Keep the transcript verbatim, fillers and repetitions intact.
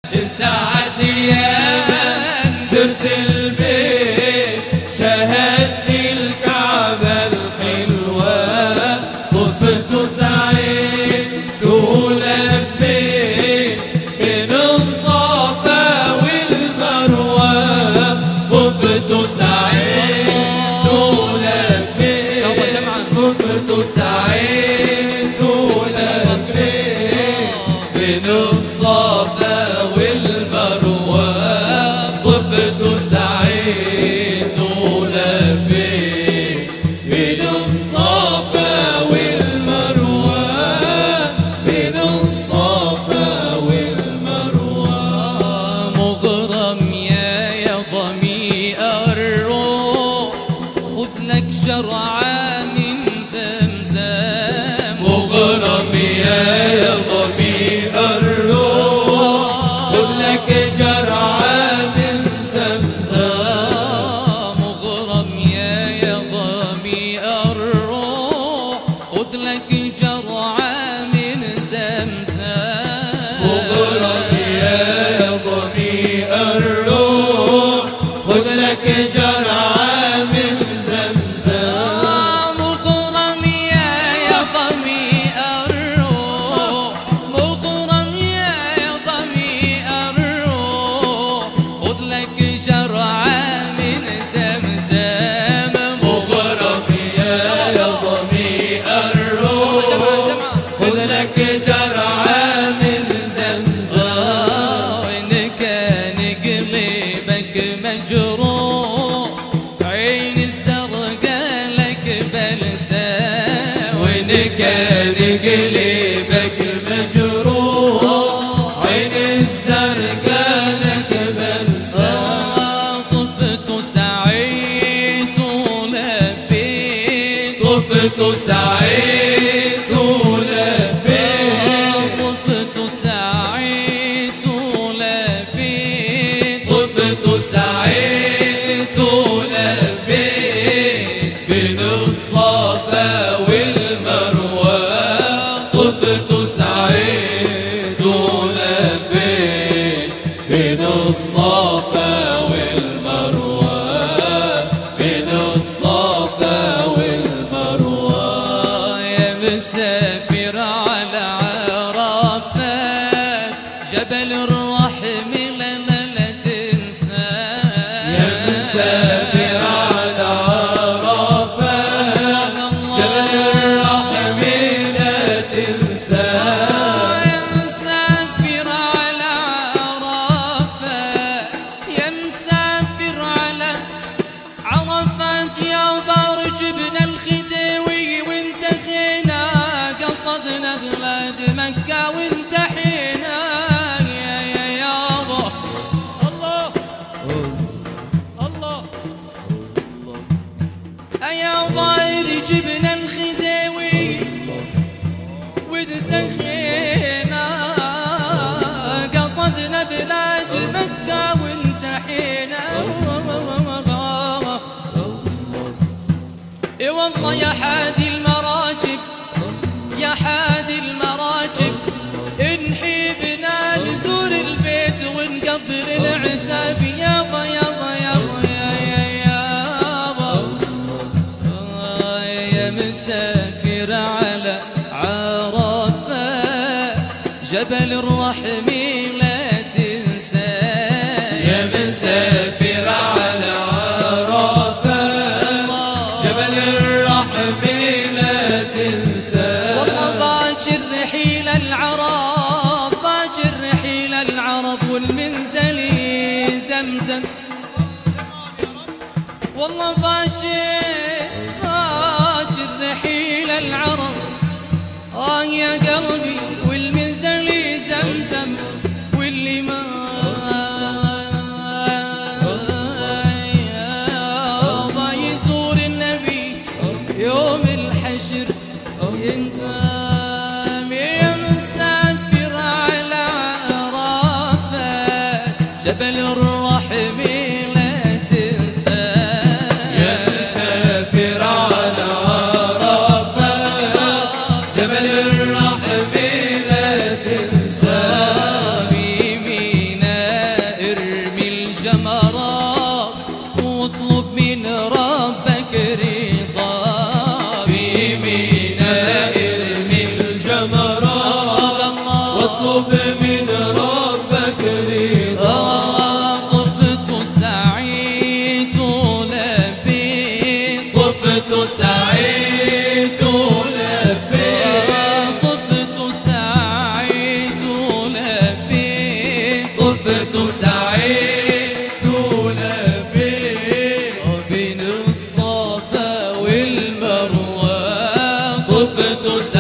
سعد يا من زرت البيت شاهدت الكعبة الحلوة طفت سعيت ولبيت بين الصفا والمروة طفت سعيت ولبيت طفت سعيت ولبيت بين الصفا طفت سعيت ولبيت بين الصفا والمروة بين الصفا والمروة مغرم يا يا ضمي الروح خذ لك شرعة من زمزم مغرم يا يا ضمي الروح خذ لك جرعة خذ لك جرعة من زمزم مغرم يا يا ضمي الروح مغرم يا يا ضمي الروح خذ لك جرعة من زمزم مغرم يا يا ضمي الروح خذ لك جرعة من زمزم وإن كان قلبك مجروح عين الزرقاء لك بلسم وإن كان قلبك مجروح عين الزرقاء لك بلسم طفت سعيت ولبيت طفت سعيت ولبيت طفت سعيت ولبيت طفت سعيت ولبيت بين الصفا والمروة طفت سعيت ولبيت بين الصفا والمروة بين الصفا والمروة يا مسافر على عرفات جبل الرحم لنا لا تنسى يا مسافر على عرفات جبل الرحم لا تنسى يا مسافر على عرفات يا مسافر على عرفات يا بارج ابن الخديوي وانتهينا قصدنا بلاد مكة وانتحينا يا يا يابا الله الله يا بارج ابن الخديوي وانتهينا قصدنا بلاد مكة وانتحينا اي والله يا حادي المراكب يا حادي المراكب انحي بنا نزور البيت ونقبل العتاب يابا يابا يابا يا يا يابا يا مسافر على عرفات جبل الرحم لا تنسى يا مسافر على عرفات جبل الرحم لا تنسى والله باكر رحيل العرب باكر رحيل العرب والمنزلي زمزم والله باكر باكر رحيل العرب آه يا قلبي والمنزلي زمزم واللي ما يزور النبي يوم الحشر انت يا مسافر على عرفات جبل الرحم لا تنسى يا مسافر على عرفات جبل الرحم لا تنسى بيمين طفت